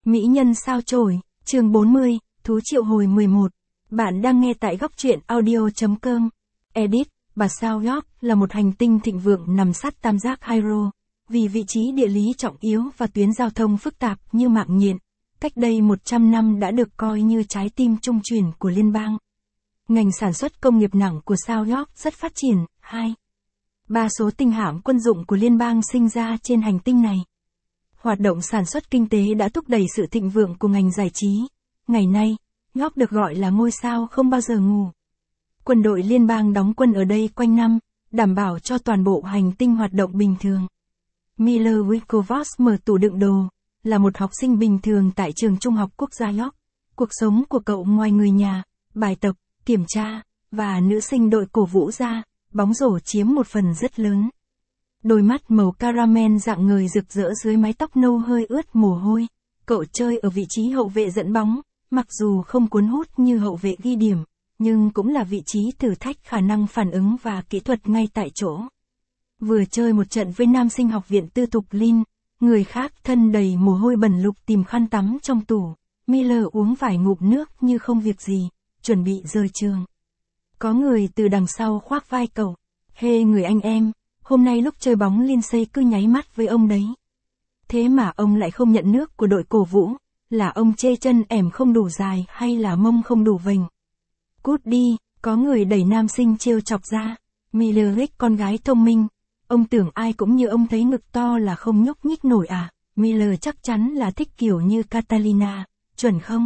Mỹ nhân sao chổi, chương 40, thú triệu hồi 11. Bạn đang nghe tại góc truyện audio.com. Edit, bà sao York là một hành tinh thịnh vượng nằm sát tam giác Hydro. Vì vị trí địa lý trọng yếu và tuyến giao thông phức tạp như mạng nhện, cách đây 100 năm đã được coi như trái tim trung chuyển của liên bang. Ngành sản xuất công nghiệp nặng của sao York rất phát triển. 3 số tinh hạm quân dụng của liên bang sinh ra trên hành tinh này. Hoạt động sản xuất kinh tế đã thúc đẩy sự thịnh vượng của ngành giải trí. Ngày nay, York được gọi là ngôi sao không bao giờ ngủ. Quân đội liên bang đóng quân ở đây quanh năm, đảm bảo cho toàn bộ hành tinh hoạt động bình thường. Miller Winklevoss mở tủ đựng đồ, là một học sinh bình thường tại trường trung học quốc gia York. Cuộc sống của cậu ngoài người nhà, bài tập, kiểm tra, và nữ sinh đội cổ vũ ra, bóng rổ chiếm một phần rất lớn. Đôi mắt màu caramel dạng người rực rỡ dưới mái tóc nâu hơi ướt mồ hôi. Cậu chơi ở vị trí hậu vệ dẫn bóng, mặc dù không cuốn hút như hậu vệ ghi điểm, nhưng cũng là vị trí thử thách khả năng phản ứng và kỹ thuật ngay tại chỗ. Vừa chơi một trận với nam sinh học viện tư thục Lin, người khác thân đầy mồ hôi bẩn lục tìm khăn tắm trong tủ. Miller uống vài ngụm nước như không việc gì, chuẩn bị rời trường. Có người từ đằng sau khoác vai cậu. Hê người anh em, hôm nay lúc chơi bóng Lindsay cứ nháy mắt với ông đấy. Thế mà ông lại không nhận nước của đội cổ vũ, là ông chê chân ẻm không đủ dài hay là mông không đủ vành. Cút đi, có người đẩy nam sinh trêu chọc ra. Miller liếc con gái thông minh. Ông tưởng ai cũng như ông thấy ngực to là không nhúc nhích nổi à? Miller chắc chắn là thích kiểu như Catalina, chuẩn không?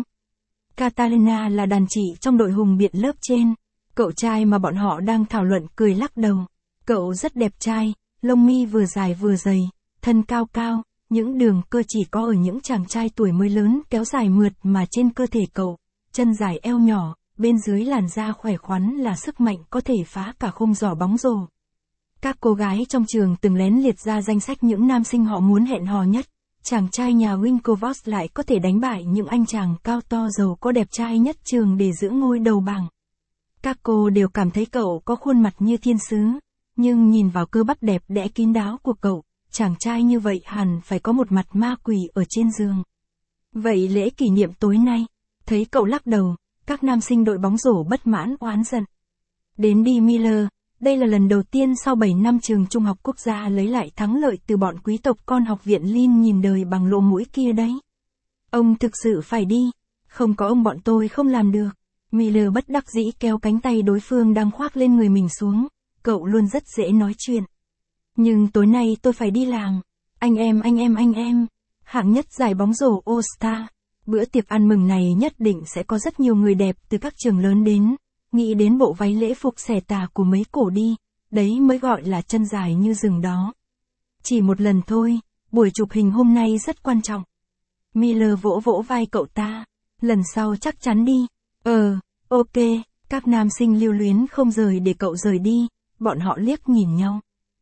Catalina là đàn chị trong đội hùng biện lớp trên. Cậu trai mà bọn họ đang thảo luận cười lắc đầu. Cậu rất đẹp trai, lông mi vừa dài vừa dày, thân cao cao, những đường cơ chỉ có ở những chàng trai tuổi mới lớn kéo dài mượt mà trên cơ thể cậu, chân dài eo nhỏ, bên dưới làn da khỏe khoắn là sức mạnh có thể phá cả khung giỏ bóng rổ. Các cô gái trong trường từng lén liệt ra danh sách những nam sinh họ muốn hẹn hò nhất. Chàng trai nhà Winklevoss lại có thể đánh bại những anh chàng cao to giàu có đẹp trai nhất trường để giữ ngôi đầu bảng. Các cô đều cảm thấy cậu có khuôn mặt như thiên sứ, nhưng nhìn vào cơ bắp đẹp đẽ kín đáo của cậu, chàng trai như vậy hẳn phải có một mặt ma quỷ ở trên giường. Vậy lễ kỷ niệm tối nay, thấy cậu lắc đầu, các nam sinh đội bóng rổ bất mãn oán giận. Đến đi Miller, đây là lần đầu tiên sau 7 năm trường trung học quốc gia lấy lại thắng lợi từ bọn quý tộc con học viện Lin nhìn đời bằng lỗ mũi kia đấy. Ông thực sự phải đi, không có ông bọn tôi không làm được. Miller bất đắc dĩ kéo cánh tay đối phương đang khoác lên người mình xuống, cậu luôn rất dễ nói chuyện. Nhưng tối nay tôi phải đi làm. Anh em. Hạng nhất giải bóng rổ All-Star. Bữa tiệc ăn mừng này nhất định sẽ có rất nhiều người đẹp từ các trường lớn đến. Nghĩ đến bộ váy lễ phục xẻ tà của mấy cổ đi, đấy mới gọi là chân dài như rừng đó. Chỉ một lần thôi, buổi chụp hình hôm nay rất quan trọng. Miller vỗ vỗ vai cậu ta. Lần sau chắc chắn đi. Ok, các nam sinh lưu luyến không rời để cậu rời đi, bọn họ liếc nhìn nhau.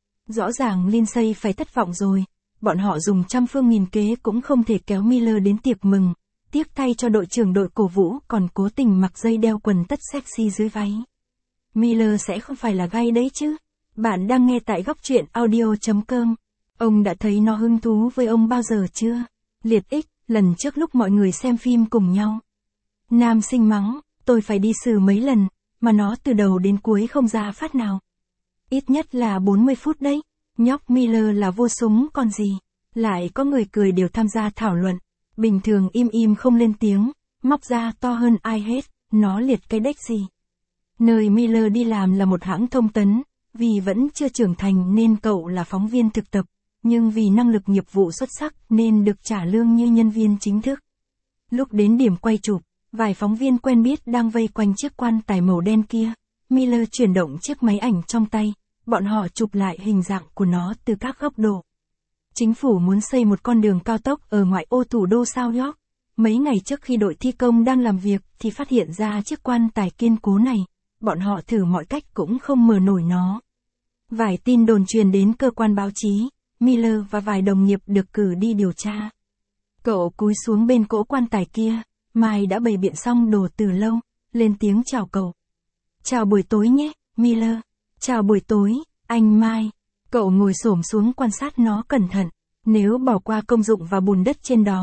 Rõ ràng Lindsay phải thất vọng rồi, bọn họ dùng trăm phương nghìn kế cũng không thể kéo Miller đến tiệc mừng, tiếc thay cho đội trưởng đội cổ vũ còn cố tình mặc dây đeo quần tất sexy dưới váy. Miller sẽ không phải là gay đấy chứ. Bạn đang nghe tại góc truyện audio.com. Ông đã thấy nó hứng thú với ông bao giờ chưa? Liệt ích, lần trước lúc mọi người xem phim cùng nhau. Nam sinh mắng, tôi phải đi xử mấy lần, mà nó từ đầu đến cuối không ra phát nào. Ít nhất là 40 phút đấy. Nhóc Miller là vô súng còn gì. Lại có người cười đều tham gia thảo luận. Bình thường im không lên tiếng, móc ra to hơn ai hết, nó liệt cái đếch gì. Nơi Miller đi làm là một hãng thông tấn, vì vẫn chưa trưởng thành nên cậu là phóng viên thực tập, nhưng vì năng lực nghiệp vụ xuất sắc nên được trả lương như nhân viên chính thức. Lúc đến điểm quay chụp, vài phóng viên quen biết đang vây quanh chiếc quan tài màu đen kia. Miller chuyển động chiếc máy ảnh trong tay, bọn họ chụp lại hình dạng của nó từ các góc độ. Chính phủ muốn xây một con đường cao tốc ở ngoại ô thủ đô sao York. Mấy ngày trước khi đội thi công đang làm việc thì phát hiện ra chiếc quan tài kiên cố này, bọn họ thử mọi cách cũng không mở nổi nó. Vài tin đồn truyền đến cơ quan báo chí, Miller và vài đồng nghiệp được cử đi điều tra. Cậu cúi xuống bên cỗ quan tài kia, Mai đã bày biện xong đồ từ lâu, lên tiếng chào cậu. Chào buổi tối nhé, Miller. Chào buổi tối, anh Mai. Cậu ngồi xổm xuống quan sát nó cẩn thận. Nếu bỏ qua công dụng và bùn đất trên đó,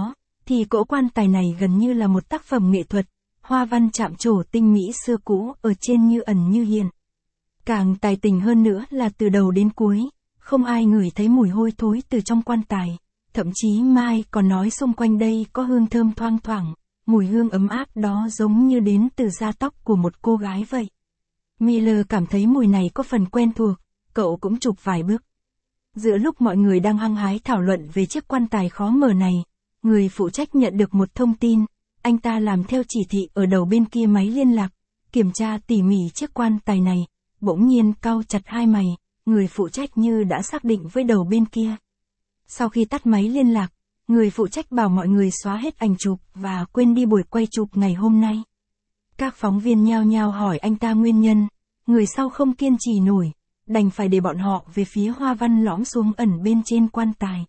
thì cỗ quan tài này gần như là một tác phẩm nghệ thuật, hoa văn chạm trổ tinh mỹ xưa cũ ở trên như ẩn như hiện. Càng tài tình hơn nữa là từ đầu đến cuối, không ai ngửi thấy mùi hôi thối từ trong quan tài, thậm chí Mai còn nói xung quanh đây có hương thơm thoang thoảng, mùi hương ấm áp đó giống như đến từ da tóc của một cô gái vậy. Miller cảm thấy mùi này có phần quen thuộc, cậu cũng chụp vài bước. Giữa lúc mọi người đang hăng hái thảo luận về chiếc quan tài khó mở này, người phụ trách nhận được một thông tin, anh ta làm theo chỉ thị ở đầu bên kia máy liên lạc, kiểm tra tỉ mỉ chiếc quan tài này, bỗng nhiên cau chặt hai mày, người phụ trách như đã xác định với đầu bên kia. Sau khi tắt máy liên lạc, người phụ trách bảo mọi người xóa hết ảnh chụp và quên đi buổi quay chụp ngày hôm nay. Các phóng viên nhao nhao hỏi anh ta nguyên nhân, người sau không kiên trì nổi, đành phải để bọn họ về phía hoa văn lõm xuống ẩn bên trên quan tài.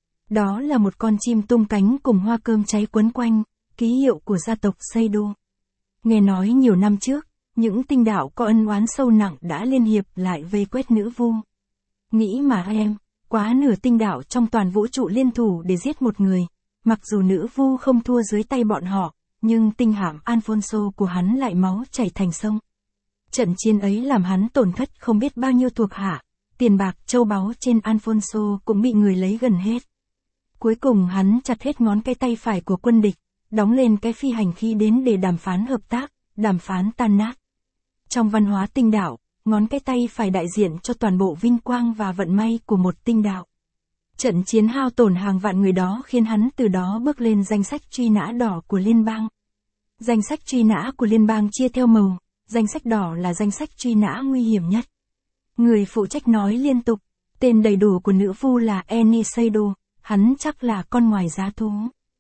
Đó là một con chim tung cánh cùng hoa cơm cháy quấn quanh, ký hiệu của gia tộc Seydu. Nghe nói nhiều năm trước, những tinh đạo có ân oán sâu nặng đã liên hiệp lại vây quét nữ vu. Nghĩ mà em, quá nửa tinh đạo trong toàn vũ trụ liên thủ để giết một người, mặc dù nữ vu không thua dưới tay bọn họ, nhưng tinh hạm Alfonso của hắn lại máu chảy thành sông. Trận chiến ấy làm hắn tổn thất không biết bao nhiêu thuộc hạ, tiền bạc châu báu trên Alfonso cũng bị người lấy gần hết. Cuối cùng hắn chặt hết ngón cái tay phải của quân địch, đóng lên cái phi hành khí đến để đàm phán hợp tác, đàm phán tan nát. Trong văn hóa tinh đạo, ngón cái tay phải đại diện cho toàn bộ vinh quang và vận may của một tinh đạo. Trận chiến hao tổn hàng vạn người đó khiến hắn từ đó bước lên danh sách truy nã đỏ của liên bang. Danh sách truy nã của liên bang chia theo màu, danh sách đỏ là danh sách truy nã nguy hiểm nhất. Người phụ trách nói liên tục, tên đầy đủ của nữ vu là Annie Seydu, hắn chắc là con ngoài giá thú.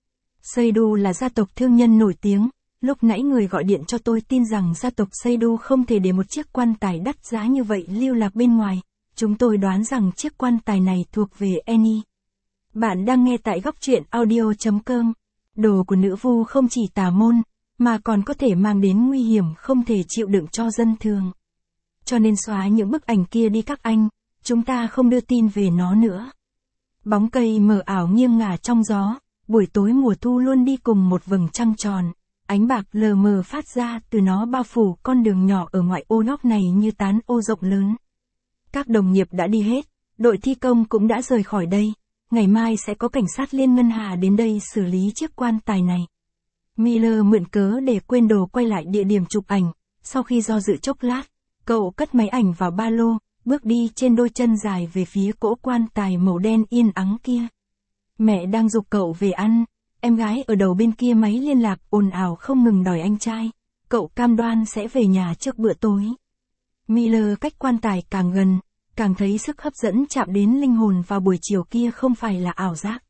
Seydu là gia tộc thương nhân nổi tiếng, lúc nãy người gọi điện cho tôi tin rằng gia tộc Seydu không thể để một chiếc quan tài đắt giá như vậy lưu lạc bên ngoài, chúng tôi đoán rằng chiếc quan tài này thuộc về Annie. Bạn đang nghe tại góc truyện audio.com. Đồ của nữ vu không chỉ tà môn, mà còn có thể mang đến nguy hiểm không thể chịu đựng cho dân thường. Cho nên xóa những bức ảnh kia đi các anh, chúng ta không đưa tin về nó nữa. Bóng cây mờ ảo nghiêng ngả trong gió, buổi tối mùa thu luôn đi cùng một vầng trăng tròn, ánh bạc lờ mờ phát ra từ nó bao phủ con đường nhỏ ở ngoại ô nóc này như tán ô rộng lớn. Các đồng nghiệp đã đi hết, đội thi công cũng đã rời khỏi đây, ngày mai sẽ có cảnh sát liên ngân hà đến đây xử lý chiếc quan tài này. Miller mượn cớ để quên đồ quay lại địa điểm chụp ảnh, sau khi do dự chốc lát, cậu cất máy ảnh vào ba lô, bước đi trên đôi chân dài về phía cỗ quan tài màu đen yên ắng kia. Mẹ đang giục cậu về ăn, em gái ở đầu bên kia máy liên lạc ồn ào không ngừng đòi anh trai, cậu cam đoan sẽ về nhà trước bữa tối. Miller cách quan tài càng gần, càng thấy sức hấp dẫn chạm đến linh hồn vào buổi chiều kia không phải là ảo giác.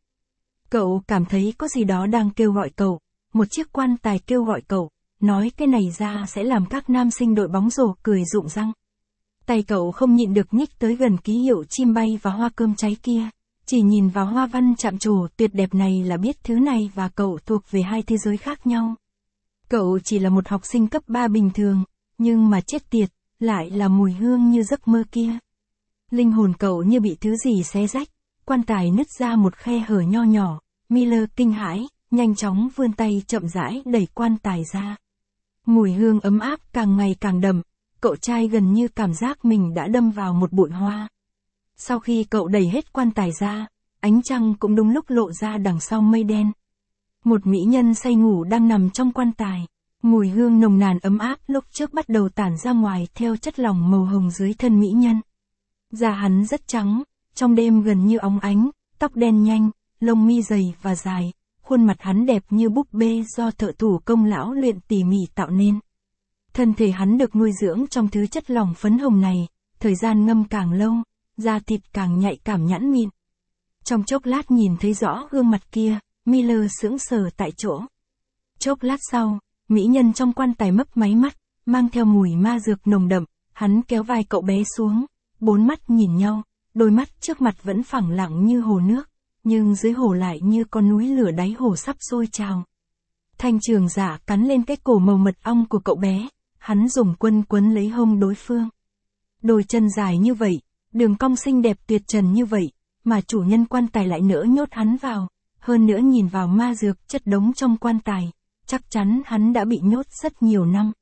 Cậu cảm thấy có gì đó đang kêu gọi cậu, một chiếc quan tài kêu gọi cậu, nói cái này ra sẽ làm các nam sinh đội bóng rổ cười rụng răng. Tay cậu không nhịn được nhích tới gần ký hiệu chim bay và hoa cơm cháy kia, chỉ nhìn vào hoa văn chạm trổ tuyệt đẹp này là biết thứ này và cậu thuộc về hai thế giới khác nhau. Cậu chỉ là một học sinh cấp 3 bình thường, nhưng mà chết tiệt, lại là mùi hương như giấc mơ kia. Linh hồn cậu như bị thứ gì xé rách, quan tài nứt ra một khe hở nho nhỏ, Miller kinh hãi, nhanh chóng vươn tay chậm rãi đẩy quan tài ra. Mùi hương ấm áp càng ngày càng đậm, cậu trai gần như cảm giác mình đã đâm vào một bụi hoa. Sau khi cậu đẩy hết quan tài ra, ánh trăng cũng đúng lúc lộ ra đằng sau mây đen. Một mỹ nhân say ngủ đang nằm trong quan tài, mùi hương nồng nàn ấm áp lúc trước bắt đầu tản ra ngoài theo chất lỏng màu hồng dưới thân mỹ nhân. Da hắn rất trắng, trong đêm gần như óng ánh, tóc đen nhanh, lông mi dày và dài, khuôn mặt hắn đẹp như búp bê do thợ thủ công lão luyện tỉ mỉ tạo nên. Thân thể hắn được nuôi dưỡng trong thứ chất lỏng phấn hồng này, thời gian ngâm càng lâu, da thịt càng nhạy cảm nhẵn mịn. Trong chốc lát nhìn thấy rõ gương mặt kia, Miller sững sờ tại chỗ. Chốc lát sau, mỹ nhân trong quan tài mấp máy mắt, mang theo mùi ma dược nồng đậm, hắn kéo vai cậu bé xuống, bốn mắt nhìn nhau, đôi mắt trước mặt vẫn phẳng lặng như hồ nước, nhưng dưới hồ lại như con núi lửa đáy hồ sắp sôi trào. Thanh trường giả cắn lên cái cổ màu mật ong của cậu bé, hắn dùng quân quấn lấy hông đối phương. Đôi chân dài như vậy, đường cong xinh đẹp tuyệt trần như vậy, mà chủ nhân quan tài lại nỡ nhốt hắn vào, hơn nữa nhìn vào ma dược chất đống trong quan tài, chắc chắn hắn đã bị nhốt rất nhiều năm.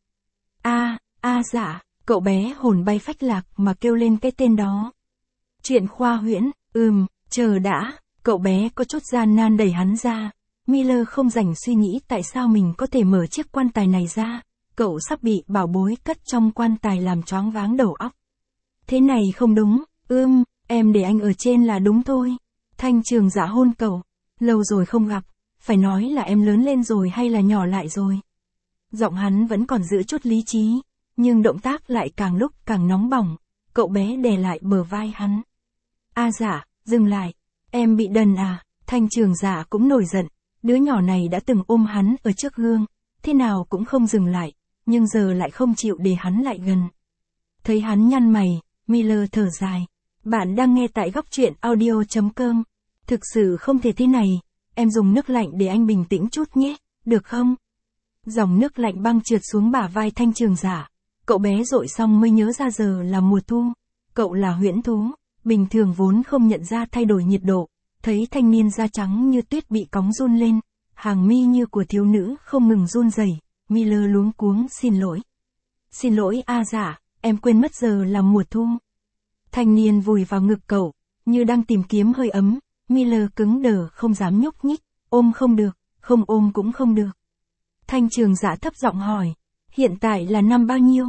Dạ, cậu bé hồn bay phách lạc mà kêu lên cái tên đó. Chuyện khoa huyễn, chờ đã, cậu bé có chút gian nan đẩy hắn ra. Miller không rảnh suy nghĩ tại sao mình có thể mở chiếc quan tài này ra, cậu sắp bị bảo bối cất trong quan tài làm choáng váng đầu óc. Thế này không đúng, em để anh ở trên là đúng thôi. Thanh Trường Dạ hôn cậu, lâu rồi không gặp, phải nói là em lớn lên rồi hay là nhỏ lại rồi. Giọng hắn vẫn còn giữ chút lý trí, nhưng động tác lại càng lúc càng nóng bỏng, cậu bé đè lại bờ vai hắn. Dạ, dừng lại, em bị đần à, Thanh Trường Dạ cũng nổi giận, đứa nhỏ này đã từng ôm hắn ở trước gương, thế nào cũng không dừng lại, nhưng giờ lại không chịu để hắn lại gần. Thấy hắn nhăn mày, Miller thở dài, bạn đang nghe tại góc truyện audio.com, thực sự không thể thế này, em dùng nước lạnh để anh bình tĩnh chút nhé, được không? Dòng nước lạnh băng trượt xuống bả vai Thanh Trường Dạ, cậu bé dội xong mới nhớ ra giờ là mùa thu, cậu là huyễn thú, bình thường vốn không nhận ra thay đổi nhiệt độ, thấy thanh niên da trắng như tuyết bị cóng run lên, hàng mi như của thiếu nữ không ngừng run rẩy, Miller luống cuống xin lỗi. Xin lỗi dạ, em quên mất giờ là mùa thu. Thanh niên vùi vào ngực cậu, như đang tìm kiếm hơi ấm, Miller cứng đờ không dám nhúc nhích, ôm không được, không ôm cũng không được. Thanh Trường Dạ thấp giọng hỏi, hiện tại là năm bao nhiêu?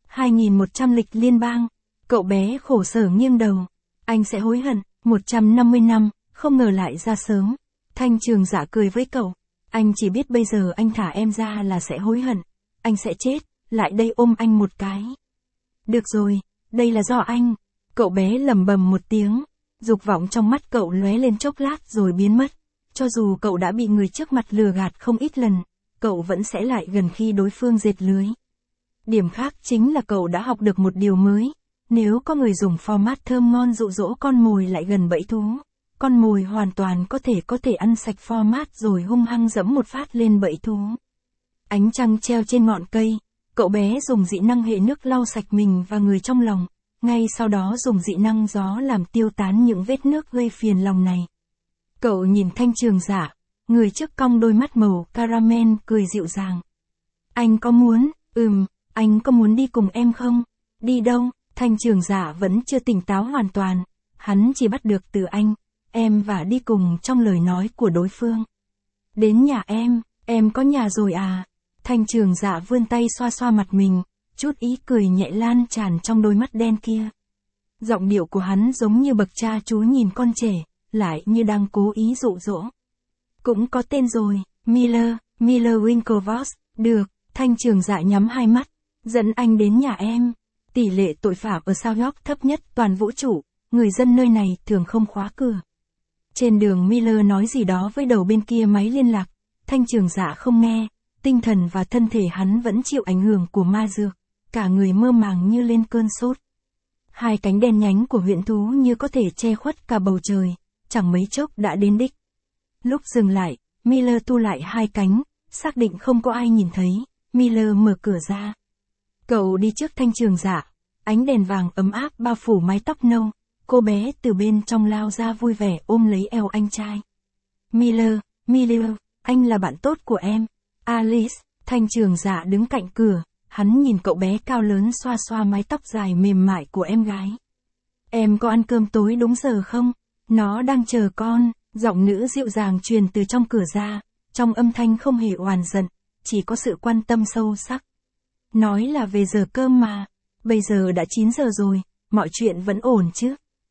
2100 lịch liên bang. Cậu bé khổ sở nghiêng đầu, anh sẽ hối hận, 150 năm, không ngờ lại ra sớm. Thanh Trường Dạ cười với cậu, anh chỉ biết bây giờ anh thả em ra là sẽ hối hận, anh sẽ chết, lại đây ôm anh một cái. Được rồi, đây là do anh. Cậu bé lẩm bẩm một tiếng, dục vọng trong mắt cậu lóe lên chốc lát rồi biến mất. Cho dù cậu đã bị người trước mặt lừa gạt không ít lần, cậu vẫn sẽ lại gần khi đối phương dệt lưới. Điểm khác chính là cậu đã học được một điều mới, nếu có người dùng format thơm ngon dụ dỗ con mồi lại gần bẫy thú, con mồi hoàn toàn có thể ăn sạch format rồi hung hăng dẫm một phát lên bẫy thú. Ánh trăng treo trên ngọn cây, cậu bé dùng dị năng hệ nước lau sạch mình và người trong lòng, ngay sau đó dùng dị năng gió làm tiêu tán những vết nước gây phiền lòng này. Cậu nhìn Thanh Trường Dạ, người trước cong đôi mắt màu caramel cười dịu dàng. Anh có muốn, anh có muốn đi cùng em không? Đi đâu? Thanh Trường Dạ vẫn chưa tỉnh táo hoàn toàn, hắn chỉ bắt được từ anh, em và đi cùng trong lời nói của đối phương. Đến nhà em có nhà rồi à? Thanh Trường Dạ vươn tay xoa xoa mặt mình, chút ý cười nhẹ lan tràn trong đôi mắt đen kia. Giọng điệu của hắn giống như bậc cha chú nhìn con trẻ, lại như đang cố ý dụ dỗ. Cũng có tên rồi, Miller Winklevoss, được, Thanh Trường Dạ nhắm hai mắt, dẫn anh đến nhà em. Tỷ lệ tội phạm ở Sao York thấp nhất toàn vũ trụ, người dân nơi này thường không khóa cửa. Trên đường Miller nói gì đó với đầu bên kia máy liên lạc, Thanh Trường Dạ không nghe, tinh thần và thân thể hắn vẫn chịu ảnh hưởng của ma dược, cả người mơ màng như lên cơn sốt. Hai cánh đen nhánh của huyễn thú như có thể che khuất cả bầu trời, chẳng mấy chốc đã đến đích. Lúc dừng lại, Miller thu lại hai cánh, xác định không có ai nhìn thấy, Miller mở cửa ra. Cậu đi trước Thanh Trường Dạ, ánh đèn vàng ấm áp bao phủ mái tóc nâu, cô bé từ bên trong lao ra vui vẻ ôm lấy eo anh trai. Miller, anh là bạn tốt của em. Alice, Thanh Trường Dạ đứng cạnh cửa, hắn nhìn cậu bé cao lớn xoa xoa mái tóc dài mềm mại của em gái. Em có ăn cơm tối đúng giờ không? Nó đang chờ con, giọng nữ dịu dàng truyền từ trong cửa ra, trong âm thanh không hề oán giận, chỉ có sự quan tâm sâu sắc. Nói là về giờ cơm mà, bây giờ đã 9 giờ rồi, mọi chuyện vẫn ổn chứ?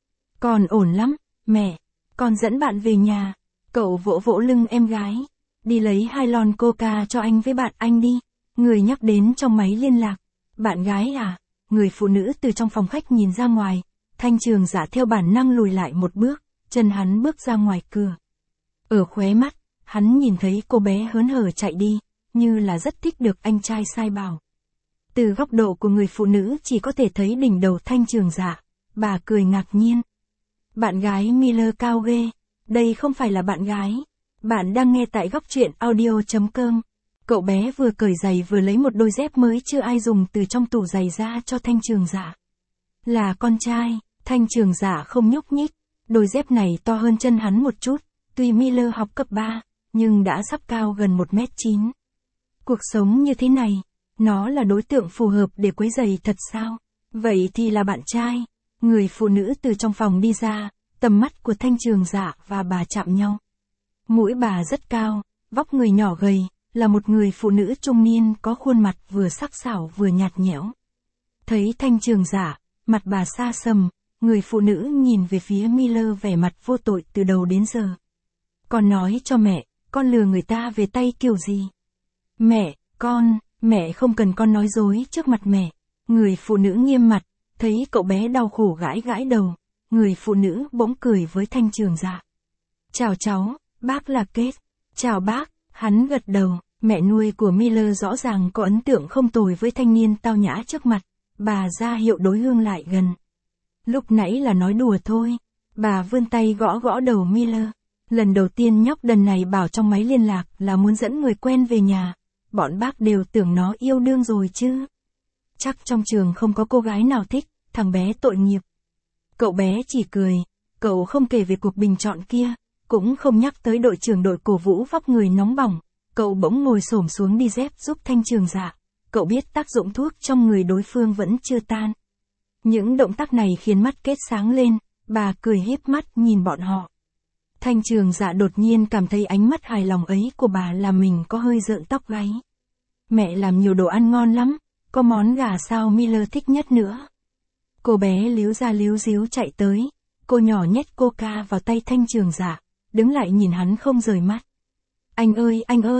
Còn ổn lắm, mẹ, con dẫn bạn về nhà. Cậu vỗ vỗ lưng em gái, đi lấy 2 lon coca cho anh với bạn anh đi. Người nhắc đến trong máy liên lạc, bạn gái à? Người phụ nữ từ trong phòng khách nhìn ra ngoài, Thanh Trường Dạ theo bản năng lùi lại một bước, chân hắn bước ra ngoài cửa. Ở khóe mắt, hắn nhìn thấy cô bé hớn hở chạy đi, như là rất thích được anh trai sai bảo. Từ góc độ của người phụ nữ chỉ có thể thấy đỉnh đầu Thanh Trường Dạ, bà cười ngạc nhiên. Bạn gái Miller cao ghê, đây không phải là bạn gái. Bạn đang nghe tại góc truyện audio.com. Cậu bé vừa cởi giày vừa lấy một đôi dép mới chưa ai dùng từ trong tủ giày ra cho Thanh Trường Dạ. Là con trai, Thanh Trường Dạ không nhúc nhích, đôi dép này to hơn chân hắn một chút, Tuy Miller học cấp 3, nhưng đã sắp cao gần 1m9. Cuộc sống như thế này, nó là đối tượng phù hợp để quấy rầy thật sao? Vậy thì là bạn trai. Người phụ nữ từ trong phòng đi ra, tầm mắt của Thanh Trường Dạ và bà chạm nhau. Mũi bà rất cao, vóc người nhỏ gầy, là một người phụ nữ trung niên có khuôn mặt vừa sắc sảo vừa nhạt nhẽo. Thấy Thanh Trường Dạ, mặt bà xa sầm, người phụ nữ nhìn về phía Miller vẻ mặt vô tội từ đầu đến giờ. Con nói cho mẹ, con lừa người ta về tay kiểu gì? Mẹ không cần con nói dối trước mặt mẹ. Người phụ nữ nghiêm mặt, thấy cậu bé đau khổ gãi gãi đầu, người phụ nữ bỗng cười với Thanh Trường Dạ. Chào cháu, bác là Kate. Chào bác, hắn gật đầu, mẹ nuôi của Miller rõ ràng có ấn tượng không tồi với thanh niên tao nhã trước mặt, bà ra hiệu đối hương lại gần. Lúc nãy là nói đùa thôi, bà vươn tay gõ gõ đầu Miller. Lần đầu tiên nhóc đần này bảo trong máy liên lạc là muốn dẫn người quen về nhà, bọn bác đều tưởng nó yêu đương rồi chứ. Chắc trong trường không có cô gái nào thích, thằng bé tội nghiệp. Cậu bé chỉ cười, cậu không kể về cuộc bình chọn kia, cũng không nhắc tới đội trưởng đội cổ vũ vóc người nóng bỏng, cậu bỗng ngồi xổm xuống đi dép giúp Thanh Trường Dạ, cậu biết tác dụng thuốc trong người đối phương vẫn chưa tan. Những động tác này khiến mắt Kết sáng lên, bà cười híp mắt nhìn bọn họ. Thanh Trường Dạ đột nhiên cảm thấy ánh mắt hài lòng ấy của bà làm mình có hơi rợn tóc gáy. Mẹ làm nhiều đồ ăn ngon lắm, có món gà sao Miller thích nhất nữa. Cô bé líu ra líu díu chạy tới, cô nhỏ nhét coca vào tay Thanh Trường Dạ, đứng lại nhìn hắn không rời mắt. Anh ơi,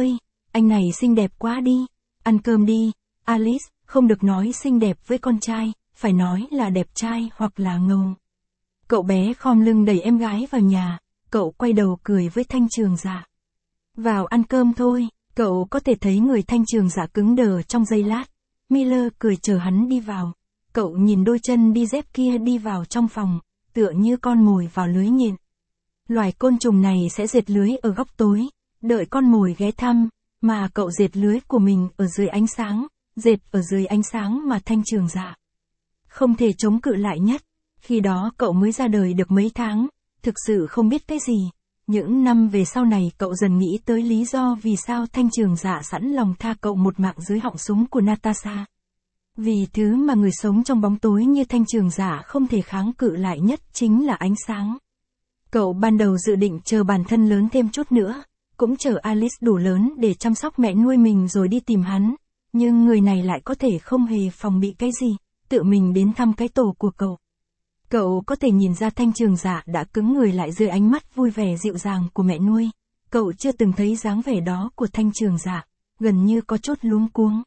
anh này xinh đẹp quá đi, ăn cơm đi, Alice, không được nói xinh đẹp với con trai, phải nói là đẹp trai hoặc là ngầu. Cậu bé khom lưng đẩy em gái vào nhà, cậu quay đầu cười với Thanh Trường Dạ. Vào ăn cơm thôi, cậu có thể thấy người Thanh Trường Dạ cứng đờ trong giây lát. Miller cười chờ hắn đi vào, cậu nhìn đôi chân đi dép kia đi vào trong phòng, tựa như con mồi vào lưới nhện. Loài côn trùng này sẽ dệt lưới ở góc tối, đợi con mồi ghé thăm, mà cậu dệt lưới của mình ở dưới ánh sáng, dệt ở dưới ánh sáng mà Thanh Trường Dạ không thể chống cự lại nhất. Khi đó cậu mới ra đời được mấy tháng, thực sự không biết cái gì. Những năm về sau này cậu dần nghĩ tới lý do vì sao Thanh Trường Dạ sẵn lòng tha cậu một mạng dưới họng súng của Natasha. Vì thứ mà người sống trong bóng tối như Thanh Trường Dạ không thể kháng cự lại nhất chính là ánh sáng. Cậu ban đầu dự định chờ bản thân lớn thêm chút nữa, cũng chờ Alice đủ lớn để chăm sóc mẹ nuôi mình rồi đi tìm hắn, nhưng người này lại có thể không hề phòng bị cái gì, tự mình đến thăm cái tổ của cậu. Cậu có thể nhìn ra Thanh Trường Dạ đã cứng người lại dưới ánh mắt vui vẻ dịu dàng của mẹ nuôi. Cậu chưa từng thấy dáng vẻ đó của Thanh Trường Dạ, gần như có chút luống cuống.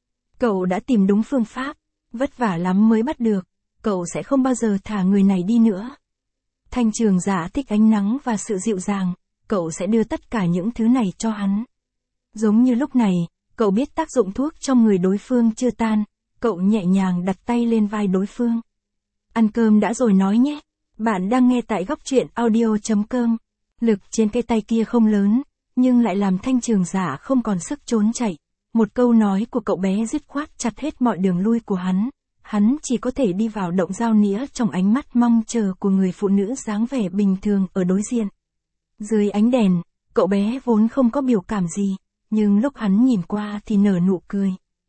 Cậu đã tìm đúng phương pháp, vất vả lắm mới bắt được, cậu sẽ không bao giờ thả người này đi nữa. Thanh Trường Dạ thích ánh nắng và sự dịu dàng, cậu sẽ đưa tất cả những thứ này cho hắn. Giống như lúc này, cậu biết tác dụng thuốc trong người đối phương chưa tan, cậu nhẹ nhàng đặt tay lên vai đối phương. Ăn cơm đã rồi nói nhé. Bạn đang nghe tại góc truyện audio.com. Lực trên cái tay kia không lớn, nhưng lại làm Thanh Trường Dạ không còn sức trốn chạy. Một câu nói của cậu bé dứt khoát chặt hết mọi đường lui của hắn. Hắn chỉ có thể đi vào động dao nĩa trong ánh mắt mong chờ của người phụ nữ dáng vẻ bình thường ở đối diện. Dưới ánh đèn, cậu bé vốn không có biểu cảm gì, nhưng lúc hắn nhìn qua thì nở nụ cười.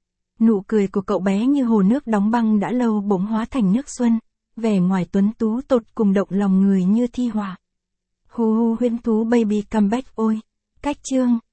Nụ cười của cậu bé như hồ nước đóng băng đã lâu bỗng hóa thành nước xuân, vẻ ngoài tuấn tú tột cùng động lòng người như thi họa. Hu hu huyễn thú baby come back ôi. Cách chương